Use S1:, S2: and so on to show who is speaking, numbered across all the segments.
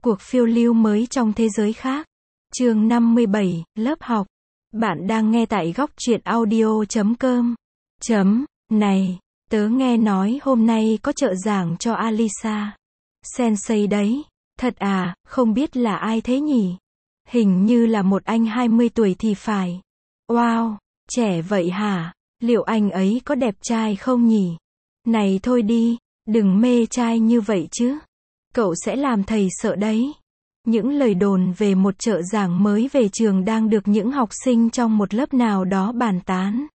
S1: Cuộc phiêu lưu mới trong thế giới khác. Chương 57, lớp học. Bạn đang nghe tại góc truyện audio.com. Này, tớ nghe nói hôm nay có trợ giảng cho Alisa Sensei đấy. Thật à, không biết là ai thế nhỉ? Hình như là một anh 20 tuổi thì phải. Wow, trẻ vậy hả? Liệu anh ấy có đẹp trai không nhỉ? Này thôi đi, đừng mê trai như vậy chứ. Cậu sẽ làm thầy sợ đấy. Những lời đồn về một trợ giảng mới về trường đang được những học sinh trong một lớp nào đó bàn tán.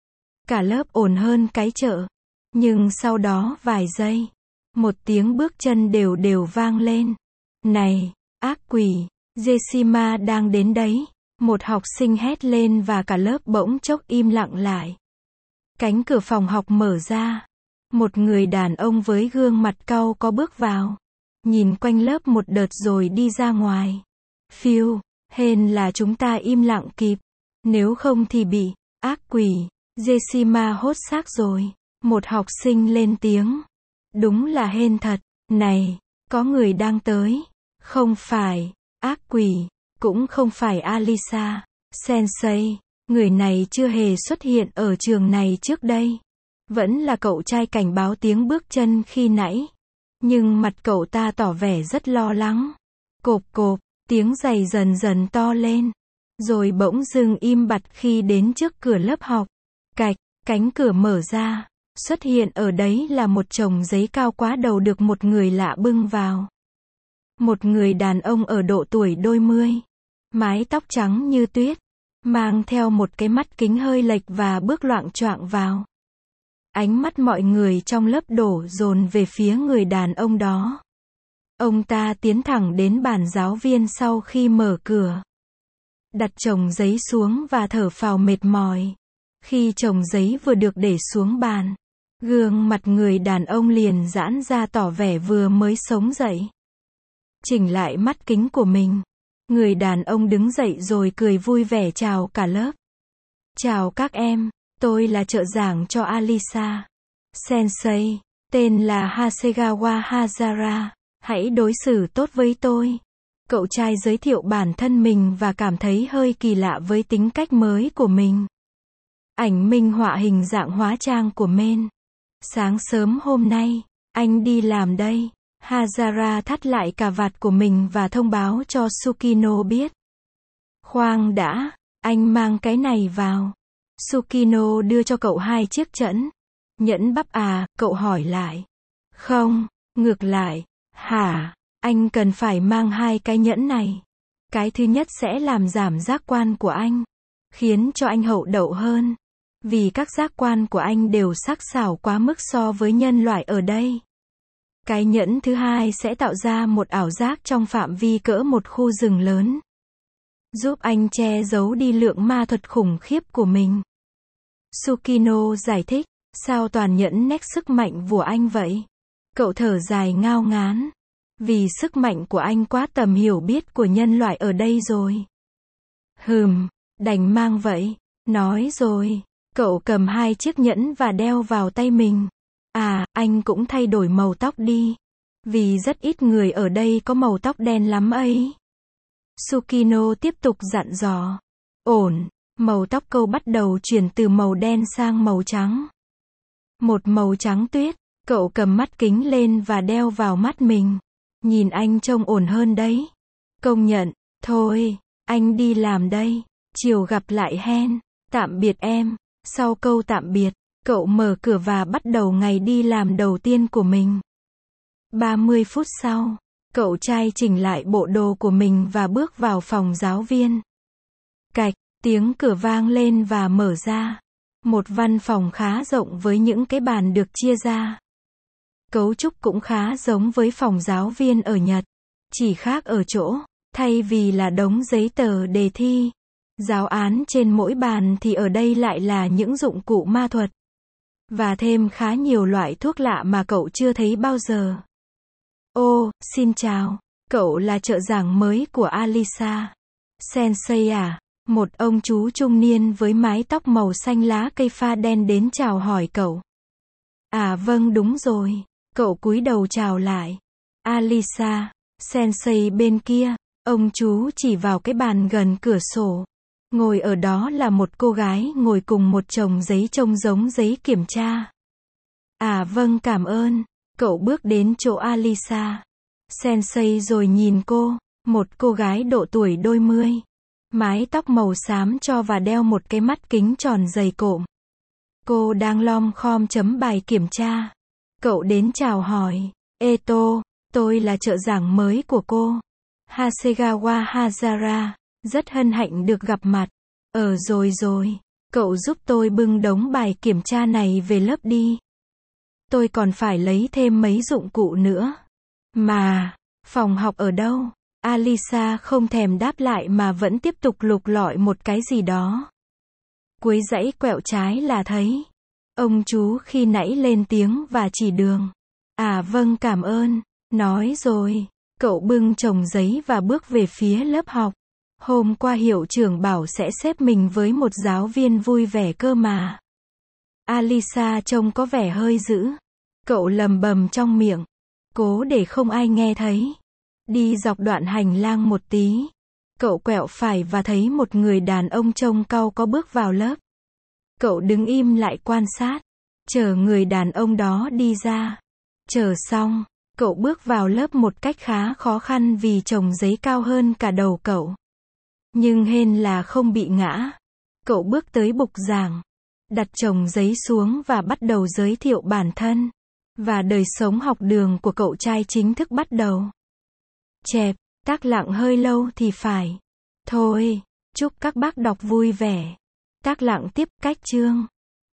S1: Cả lớp ồn hơn cái chợ. Nhưng sau đó vài giây, một tiếng bước chân đều đều vang lên. Này, ác quỷ, Jessima đang đến đấy. Một học sinh hét lên và cả lớp bỗng chốc im lặng lại. Cánh cửa phòng học mở ra. Một người đàn ông với gương mặt cau có bước vào. Nhìn quanh lớp một đợt rồi đi ra ngoài. Phiêu, hên là chúng ta im lặng kịp. Nếu không thì bị, ác quỷ, Jessima hốt xác rồi. Một học sinh lên tiếng. Đúng là hên thật. Này, có người đang tới. Không phải, ác quỷ, cũng không phải Alisa Sensei. Người này chưa hề xuất hiện ở trường này trước đây. Vẫn là cậu trai cảnh báo tiếng bước chân khi nãy. Nhưng mặt cậu ta tỏ vẻ rất lo lắng. Cộp cộp, tiếng giày dần dần to lên. Rồi bỗng dưng im bặt khi đến trước cửa lớp học. Cạch, cánh cửa mở ra. Xuất hiện ở đấy là một chồng giấy cao quá đầu được một người lạ bưng vào. Một người đàn ông ở độ tuổi đôi mươi. Mái tóc trắng như tuyết. Mang theo một cái mắt kính hơi lệch và bước loạng choạng vào. Ánh mắt mọi người trong lớp đổ dồn về phía người đàn ông đó. Ông ta tiến thẳng đến bàn giáo viên sau khi mở cửa. Đặt chồng giấy xuống và thở phào mệt mỏi. Khi chồng giấy vừa được để xuống bàn, gương mặt người đàn ông liền giãn ra tỏ vẻ vừa mới sống dậy. Chỉnh lại mắt kính của mình. Người đàn ông đứng dậy rồi cười vui vẻ chào cả lớp. Chào các em, tôi là trợ giảng cho Alisa Sensei, tên là Hasegawa Hazara. Hãy đối xử tốt với tôi. Cậu trai giới thiệu bản thân mình và cảm thấy hơi kỳ lạ với tính cách mới của mình. Ảnh minh họa hình dạng hóa trang của Men. Sáng sớm hôm nay, anh đi làm đây. Hazara thắt lại cà vạt của mình và thông báo cho Tsukino biết. Khoan đã, anh mang cái này vào. Tsukino đưa cho cậu 2 chiếc nhẫn. Nhẫn bắp à, cậu hỏi lại. Không, ngược lại. Hả, anh cần phải mang 2 cái nhẫn này. Cái thứ nhất sẽ làm giảm giác quan của anh. Khiến cho anh hậu đậu hơn. Vì các giác quan của anh đều sắc sảo quá mức so với nhân loại ở đây. Cái nhẫn thứ hai sẽ tạo ra một ảo giác trong phạm vi cỡ một khu rừng lớn. Giúp anh che giấu đi lượng ma thuật khủng khiếp của mình. Tsukino giải thích, sao toàn nhẫn nét sức mạnh của anh vậy? Cậu thở dài ngao ngán. Vì sức mạnh của anh quá tầm hiểu biết của nhân loại ở đây rồi. Đành mang vậy. Nói rồi, cậu cầm 2 chiếc nhẫn và đeo vào tay mình. À, anh cũng thay đổi màu tóc đi. Vì rất ít người ở đây có màu tóc đen lắm ấy. Tsukino tiếp tục dặn dò. Ổn, màu tóc câu bắt đầu chuyển từ màu đen sang màu trắng. Một màu trắng tuyết, cậu cầm mắt kính lên và đeo vào mắt mình. Nhìn anh trông ổn hơn đấy. Công nhận, thôi, anh đi làm đây. Chiều gặp lại hen. Tạm biệt em. Sau câu tạm biệt, cậu mở cửa và bắt đầu ngày đi làm đầu tiên của mình. 30 phút sau, cậu trai chỉnh lại bộ đồ của mình và bước vào phòng giáo viên. Cạch, tiếng cửa vang lên và mở ra. Một văn phòng khá rộng với những cái bàn được chia ra. Cấu trúc cũng khá giống với phòng giáo viên ở Nhật. Chỉ khác ở chỗ, thay vì là đống giấy tờ đề thi, giáo án trên mỗi bàn thì ở đây lại là những dụng cụ ma thuật. Và thêm khá nhiều loại thuốc lạ mà cậu chưa thấy bao giờ. Ô, xin chào, cậu là trợ giảng mới của Alisa Sensei à? Một ông chú trung niên với mái tóc màu xanh lá cây pha đen đến chào hỏi cậu. À vâng đúng rồi, cậu cúi đầu chào lại. Alisa, Sensei bên kia, ông chú chỉ vào cái bàn gần cửa sổ. Ngồi ở đó là một cô gái ngồi cùng một chồng giấy trông giống giấy kiểm tra. À vâng cảm ơn. Cậu bước đến chỗ Alisa Sensei rồi nhìn cô, một cô gái độ tuổi đôi mươi. Mái tóc màu xám cho và đeo một cái mắt kính tròn dày cộm. Cô đang lom khom chấm bài kiểm tra. Cậu đến chào hỏi. Eto, tôi là trợ giảng mới của cô. Hasegawa Hazara, rất hân hạnh được gặp mặt. Rồi, cậu giúp tôi bưng đống bài kiểm tra này về lớp đi. Tôi còn phải lấy thêm mấy dụng cụ nữa. Mà, phòng học ở đâu? Alisa không thèm đáp lại mà vẫn tiếp tục lục lọi một cái gì đó. Cuối dãy quẹo trái là thấy. Ông chú khi nãy lên tiếng và chỉ đường. À vâng cảm ơn. Nói rồi, cậu bưng chồng giấy và bước về phía lớp học. Hôm qua hiệu trưởng bảo sẽ xếp mình với một giáo viên vui vẻ cơ mà. Alisa trông có vẻ hơi dữ. Cậu lầm bầm trong miệng. Cố để không ai nghe thấy. Đi dọc đoạn hành lang một tí. Cậu quẹo phải và thấy một người đàn ông trông cau có bước vào lớp. Cậu đứng im lại quan sát. Chờ người đàn ông đó đi ra. Chờ xong, cậu bước vào lớp một cách khá khó khăn vì chồng giấy cao hơn cả đầu cậu. Nhưng hên là không bị ngã. Cậu bước tới bục giảng. Đặt chồng giấy xuống và bắt đầu giới thiệu bản thân. Và đời sống học đường của cậu trai chính thức bắt đầu. Chẹp, tác lặng hơi lâu thì phải. Thôi, chúc các bác đọc vui vẻ. Tác lặng tiếp cách chương.